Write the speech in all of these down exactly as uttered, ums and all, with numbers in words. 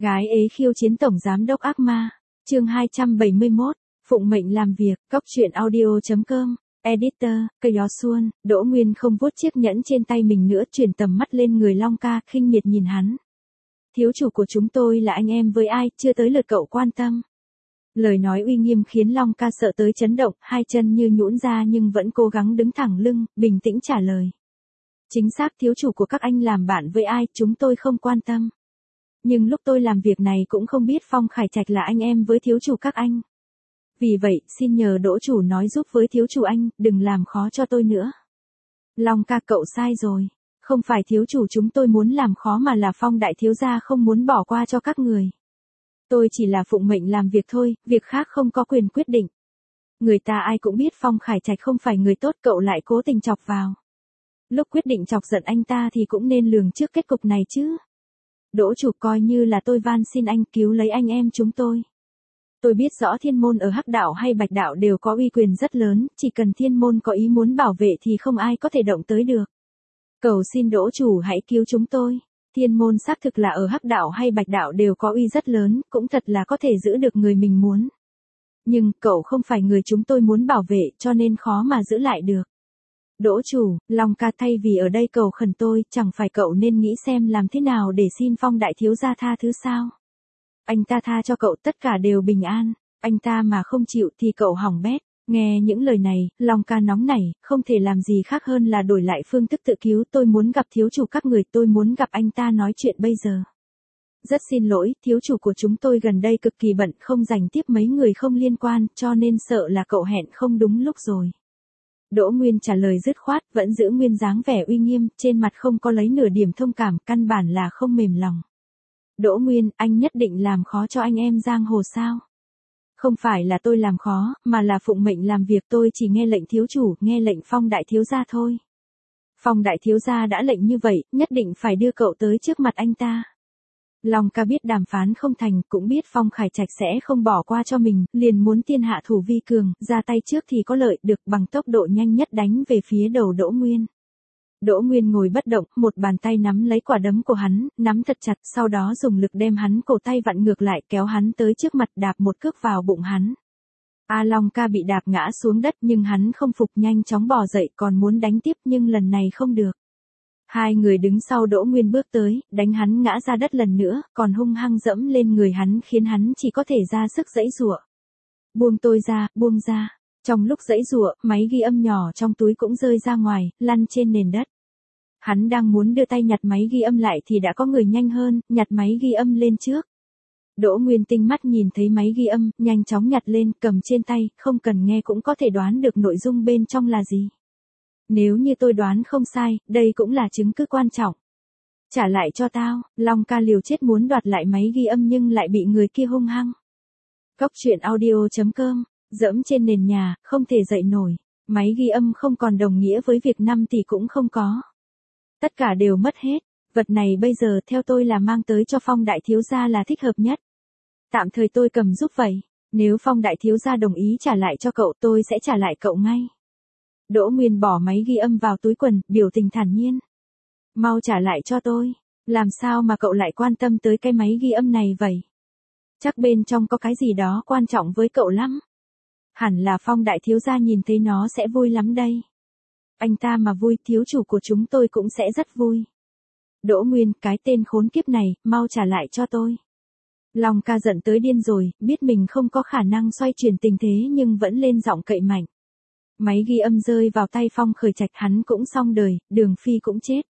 Gái ế khiêu chiến tổng giám đốc ác ma. Chương hai trăm bảy mươi mốt, phụng mệnh làm việc. Cốc truyện audio chấm com. Editor, Cây Gió Xuân. Đỗ Nguyên không vuốt chiếc nhẫn trên tay mình nữa, chuyển tầm mắt lên người Long Ca, khinh miệt nhìn hắn. Thiếu chủ của chúng tôi là anh em với ai, chưa tới lượt cậu quan tâm. Lời nói uy nghiêm khiến Long Ca sợ tới chấn động, hai chân như nhũn ra nhưng vẫn cố gắng đứng thẳng lưng, bình tĩnh trả lời. Chính xác, thiếu chủ của các anh làm bạn với ai, chúng tôi không quan tâm. Nhưng lúc tôi làm việc này cũng không biết Phong Khải Trạch là anh em với thiếu chủ các anh. Vì vậy, xin nhờ Đỗ chủ nói giúp với thiếu chủ anh, đừng làm khó cho tôi nữa. Long Ca, cậu sai rồi. Không phải thiếu chủ chúng tôi muốn làm khó mà là Phong đại thiếu gia không muốn bỏ qua cho các người. Tôi chỉ là phụng mệnh làm việc thôi, việc khác không có quyền quyết định. Người ta ai cũng biết Phong Khải Trạch không phải người tốt, cậu lại cố tình chọc vào. Lúc quyết định chọc giận anh ta thì cũng nên lường trước kết cục này chứ. Đỗ chủ, coi như là tôi van xin anh cứu lấy anh em chúng tôi. Tôi biết rõ thiên môn ở Hắc đạo hay Bạch đạo đều có uy quyền rất lớn, chỉ cần thiên môn có ý muốn bảo vệ thì không ai có thể động tới được. Cầu xin Đỗ chủ hãy cứu chúng tôi. Thiên môn xác thực là ở Hắc đạo hay Bạch đạo đều có uy rất lớn, cũng thật là có thể giữ được người mình muốn. Nhưng cậu không phải người chúng tôi muốn bảo vệ, cho nên khó mà giữ lại được. Đỗ chủ, Long Ca, thay vì ở đây cầu khẩn tôi, chẳng phải cậu nên nghĩ xem làm thế nào để xin Phong đại thiếu gia tha thứ sao? Anh ta tha cho cậu tất cả đều bình an, anh ta mà không chịu thì cậu hỏng bét. Nghe những lời này, Long Ca nóng nảy, không thể làm gì khác hơn là đổi lại phương thức tự cứu. Tôi muốn gặp thiếu chủ các người, tôi muốn gặp anh ta nói chuyện bây giờ. Rất xin lỗi, thiếu chủ của chúng tôi gần đây cực kỳ bận, không rảnh tiếp mấy người không liên quan, cho nên sợ là cậu hẹn không đúng lúc rồi. Đỗ Nguyên trả lời dứt khoát, vẫn giữ nguyên dáng vẻ uy nghiêm, trên mặt không có lấy nửa điểm thông cảm, căn bản là không mềm lòng. Đỗ Nguyên, anh nhất định làm khó cho anh em giang hồ sao? Không phải là tôi làm khó, mà là phụng mệnh làm việc, tôi chỉ nghe lệnh thiếu chủ, nghe lệnh Phong đại thiếu gia thôi. Phong đại thiếu gia đã lệnh như vậy, nhất định phải đưa cậu tới trước mặt anh ta. Long Ca biết đàm phán không thành, cũng biết Phong Khải Trạch sẽ không bỏ qua cho mình, liền muốn tiên hạ thủ vi cường, ra tay trước thì có lợi, được bằng tốc độ nhanh nhất đánh về phía đầu Đỗ Nguyên. Đỗ Nguyên ngồi bất động, một bàn tay nắm lấy quả đấm của hắn, nắm thật chặt, sau đó dùng lực đem hắn cổ tay vặn ngược lại, kéo hắn tới trước mặt, đạp một cước vào bụng hắn. A Long Ca bị đạp ngã xuống đất nhưng hắn không phục, nhanh chóng bò dậy, còn muốn đánh tiếp nhưng lần này không được. Hai người đứng sau Đỗ Nguyên bước tới, đánh hắn ngã ra đất lần nữa, còn hung hăng dẫm lên người hắn khiến hắn chỉ có thể ra sức giãy giụa. Buông tôi ra, buông ra. Trong lúc giãy giụa, máy ghi âm nhỏ trong túi cũng rơi ra ngoài, lăn trên nền đất. Hắn đang muốn đưa tay nhặt máy ghi âm lại thì đã có người nhanh hơn, nhặt máy ghi âm lên trước. Đỗ Nguyên tinh mắt nhìn thấy máy ghi âm, nhanh chóng nhặt lên, cầm trên tay, không cần nghe cũng có thể đoán được nội dung bên trong là gì. Nếu như tôi đoán không sai, đây cũng là chứng cứ quan trọng. Trả lại cho tao. Long Ca liều chết muốn đoạt lại máy ghi âm nhưng lại bị người kia hung hăng. Cốc truyện audio chấm com. Dẫm trên nền nhà, không thể dậy nổi. Máy ghi âm không còn đồng nghĩa với việc năm tỷ cũng không có. Tất cả đều mất hết. Vật này bây giờ theo tôi là mang tới cho Phong đại thiếu gia là thích hợp nhất. Tạm thời tôi cầm giúp vậy. Nếu Phong đại thiếu gia đồng ý trả lại cho cậu, tôi sẽ trả lại cậu ngay. Đỗ Nguyên bỏ máy ghi âm vào túi quần, biểu tình thản nhiên. Mau trả lại cho tôi. Làm sao mà cậu lại quan tâm tới cái máy ghi âm này vậy? Chắc bên trong có cái gì đó quan trọng với cậu lắm. Hẳn là Phong đại thiếu gia nhìn thấy nó sẽ vui lắm đây. Anh ta mà vui, thiếu chủ của chúng tôi cũng sẽ rất vui. Đỗ Nguyên, cái tên khốn kiếp này, mau trả lại cho tôi. Long Ca giận tới điên rồi, biết mình không có khả năng xoay chuyển tình thế nhưng vẫn lên giọng cậy mạnh. Máy ghi âm rơi vào tay Phong Khởi Trạch, hắn cũng xong đời, Đường Phi cũng chết.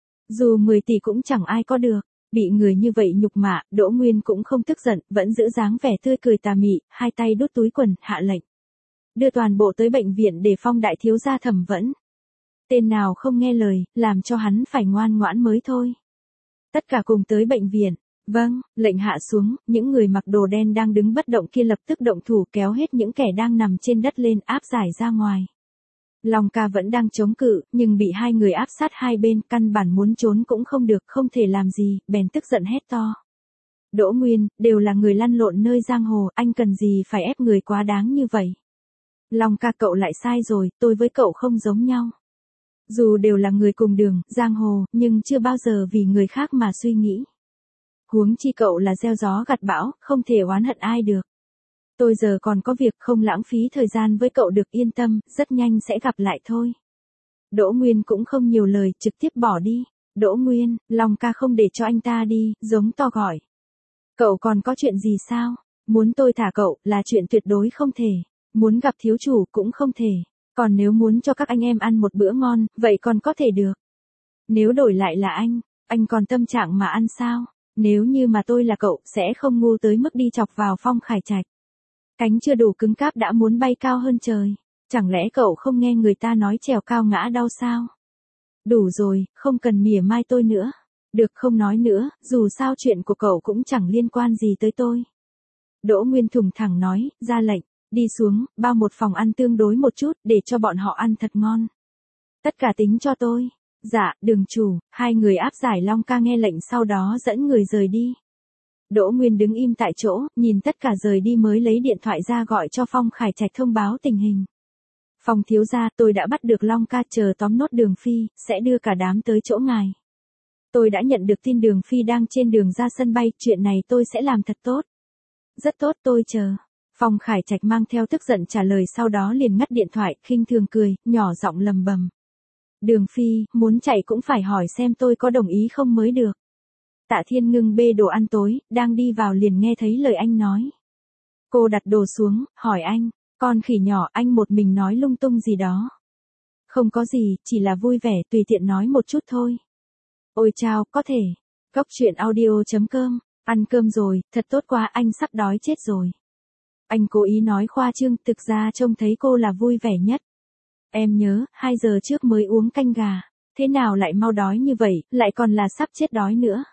Dù mười tỷ cũng chẳng ai có được. Bị người như vậy nhục mạ, Đỗ Nguyên cũng không tức giận, vẫn giữ dáng vẻ tươi cười tà mị, hai tay đút túi quần, hạ lệnh. Đưa toàn bộ tới bệnh viện để Phong đại thiếu gia thẩm vấn. Tên nào không nghe lời, làm cho hắn phải ngoan ngoãn mới thôi. Tất cả cùng tới bệnh viện. Vâng, lệnh hạ xuống, những người mặc đồ đen đang đứng bất động kia lập tức động thủ, kéo hết những kẻ đang nằm trên đất lên, áp giải ra ngoài. Long Ca vẫn đang chống cự, nhưng bị hai người áp sát hai bên, căn bản muốn trốn cũng không được, không thể làm gì, bèn tức giận hét to. Đỗ Nguyên, đều là người lăn lộn nơi giang hồ, anh cần gì phải ép người quá đáng như vậy? Long Ca, cậu lại sai rồi, tôi với cậu không giống nhau. Dù đều là người cùng đường, giang hồ, nhưng chưa bao giờ vì người khác mà suy nghĩ. Huống chi cậu là gieo gió gặt bão, không thể oán hận ai được. Tôi giờ còn có việc, không lãng phí thời gian với cậu được, yên tâm, rất nhanh sẽ gặp lại thôi. Đỗ Nguyên cũng không nhiều lời, trực tiếp bỏ đi. Đỗ Nguyên, Long ca không để cho anh ta đi, giống to gọi. Cậu còn có chuyện gì sao? Muốn tôi thả cậu, là chuyện tuyệt đối không thể. Muốn gặp thiếu chủ cũng không thể. Còn nếu muốn cho các anh em ăn một bữa ngon, vậy còn có thể được. Nếu đổi lại là anh, anh còn tâm trạng mà ăn sao? Nếu như mà tôi là cậu, sẽ không ngu tới mức đi chọc vào Phong Khải Trạch. Cánh chưa đủ cứng cáp đã muốn bay cao hơn trời. Chẳng lẽ cậu không nghe người ta nói trèo cao ngã đau sao? Đủ rồi, không cần mỉa mai tôi nữa. Được, không nói nữa, dù sao chuyện của cậu cũng chẳng liên quan gì tới tôi. Đỗ Nguyên thùng thẳng nói, ra lệnh, đi xuống, bao một phòng ăn tương đối một chút, để cho bọn họ ăn thật ngon. Tất cả tính cho tôi. Dạ, đường chủ. Hai người áp giải Long ca nghe lệnh sau đó dẫn người rời đi. Đỗ Nguyên đứng im tại chỗ, nhìn tất cả rời đi mới lấy điện thoại ra gọi cho Phong Khải Trạch thông báo tình hình. Phong thiếu gia, tôi đã bắt được Long ca, chờ tóm nốt Đường Phi, sẽ đưa cả đám tới chỗ ngài. Tôi đã nhận được tin Đường Phi đang trên đường ra sân bay, chuyện này tôi sẽ làm thật tốt. Rất tốt, tôi chờ. Phong Khải Trạch mang theo tức giận trả lời, sau đó liền ngắt điện thoại, khinh thường cười, nhỏ giọng lầm bầm. Đường Phi, muốn chạy cũng phải hỏi xem tôi có đồng ý không mới được. Tạ Thiên Ngưng bê đồ ăn tối, đang đi vào liền nghe thấy lời anh nói. Cô đặt đồ xuống, hỏi anh, con khỉ nhỏ, anh một mình nói lung tung gì đó. Không có gì, chỉ là vui vẻ, tùy tiện nói một chút thôi. Ôi chao, có thể. Góc truyện audio chấm com, ăn cơm rồi, thật tốt quá, anh sắp đói chết rồi. Anh cố ý nói khoa trương, thực ra trông thấy cô là vui vẻ nhất. Em nhớ, hai giờ trước mới uống canh gà, thế nào lại mau đói như vậy, lại còn là sắp chết đói nữa.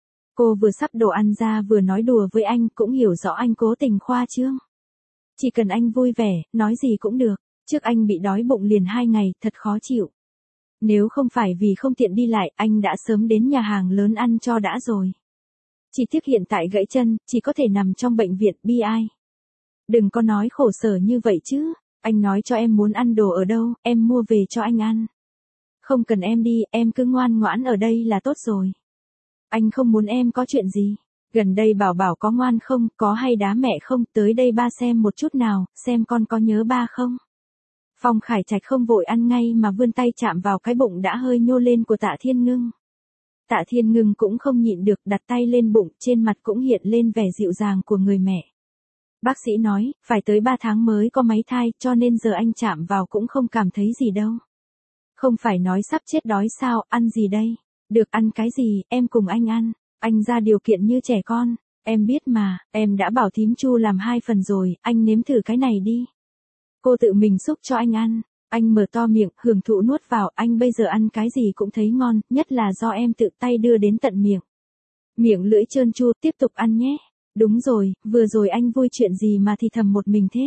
Cô vừa sắp đồ ăn ra vừa nói đùa với anh, cũng hiểu rõ anh cố tình khoa trương. Chỉ cần anh vui vẻ, nói gì cũng được, trước anh bị đói bụng liền hai ngày, thật khó chịu. Nếu không phải vì không tiện đi lại, anh đã sớm đến nhà hàng lớn ăn cho đã rồi. Chỉ tiếc hiện tại gãy chân, chỉ có thể nằm trong bệnh viện, bi ai. Đừng có nói khổ sở như vậy chứ, anh nói cho em muốn ăn đồ ở đâu, em mua về cho anh ăn. Không cần em đi, em cứ ngoan ngoãn ở đây là tốt rồi. Anh không muốn em có chuyện gì. Gần đây Bảo Bảo có ngoan không, có hay đá mẹ không, tới đây ba xem một chút nào, xem con có nhớ ba không. Phong Khải Trạch không vội ăn ngay mà vươn tay chạm vào cái bụng đã hơi nhô lên của Tạ Thiên Ngưng. Tạ Thiên Ngưng cũng không nhịn được, đặt tay lên bụng, trên mặt cũng hiện lên vẻ dịu dàng của người mẹ. Bác sĩ nói, phải tới ba tháng mới có máy thai, cho nên giờ anh chạm vào cũng không cảm thấy gì đâu. Không phải nói sắp chết đói sao, ăn gì đây? Được, ăn cái gì, em cùng anh ăn. Anh ra điều kiện như trẻ con. Em biết mà, em đã bảo thím Chu làm hai phần rồi, anh nếm thử cái này đi. Cô tự mình xúc cho anh ăn. Anh mở to miệng, hưởng thụ nuốt vào, anh bây giờ ăn cái gì cũng thấy ngon, nhất là do em tự tay đưa đến tận miệng. Miệng lưỡi trơn tru, tiếp tục ăn nhé. Đúng rồi, vừa rồi anh vui chuyện gì mà thì thầm một mình thế?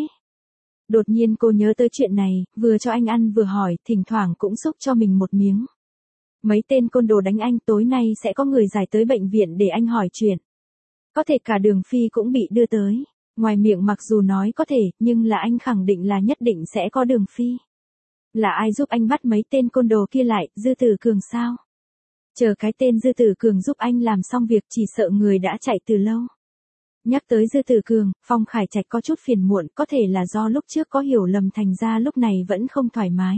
Đột nhiên cô nhớ tới chuyện này, vừa cho anh ăn vừa hỏi, thỉnh thoảng cũng xúc cho mình một miếng. Mấy tên côn đồ đánh anh, tối nay sẽ có người giải tới bệnh viện để anh hỏi chuyện. Có thể cả Đường Phi cũng bị đưa tới. Ngoài miệng mặc dù nói có thể, nhưng là anh khẳng định là nhất định sẽ có Đường Phi. Là ai giúp anh bắt mấy tên côn đồ kia lại, Dư Tử Cường sao? Chờ cái tên Dư Tử Cường giúp anh làm xong việc, chỉ sợ người đã chạy từ lâu. Nhắc tới Dư Tử Cường, Phong Khải Trạch có chút phiền muộn, có thể là do lúc trước có hiểu lầm thành ra lúc này vẫn không thoải mái.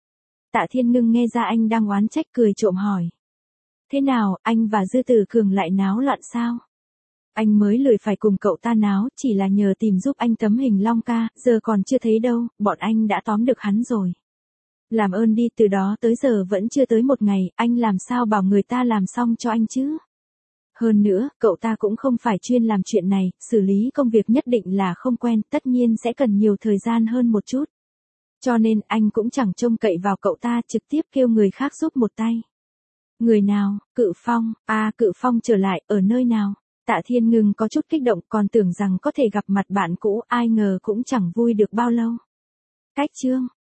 Tạ Thiên Ngưng nghe ra anh đang oán trách, cười trộm hỏi. Thế nào, anh và Dư Tử Cường lại náo loạn sao? Anh mới lười phải cùng cậu ta náo, chỉ là nhờ tìm giúp anh tấm hình Long ca, giờ còn chưa thấy đâu, bọn anh đã tóm được hắn rồi. Làm ơn đi, từ đó tới giờ vẫn chưa tới một ngày, anh làm sao bảo người ta làm xong cho anh chứ? Hơn nữa, cậu ta cũng không phải chuyên làm chuyện này, xử lý công việc nhất định là không quen, tất nhiên sẽ cần nhiều thời gian hơn một chút. Cho nên anh cũng chẳng trông cậy vào cậu ta, trực tiếp kêu người khác giúp một tay. Người nào? Cự Phong. À, Cự Phong trở lại, ở nơi nào? Tạ Thiên Ngưng có chút kích động, còn tưởng rằng có thể gặp mặt bạn cũ, ai ngờ cũng chẳng vui được bao lâu. Cách chương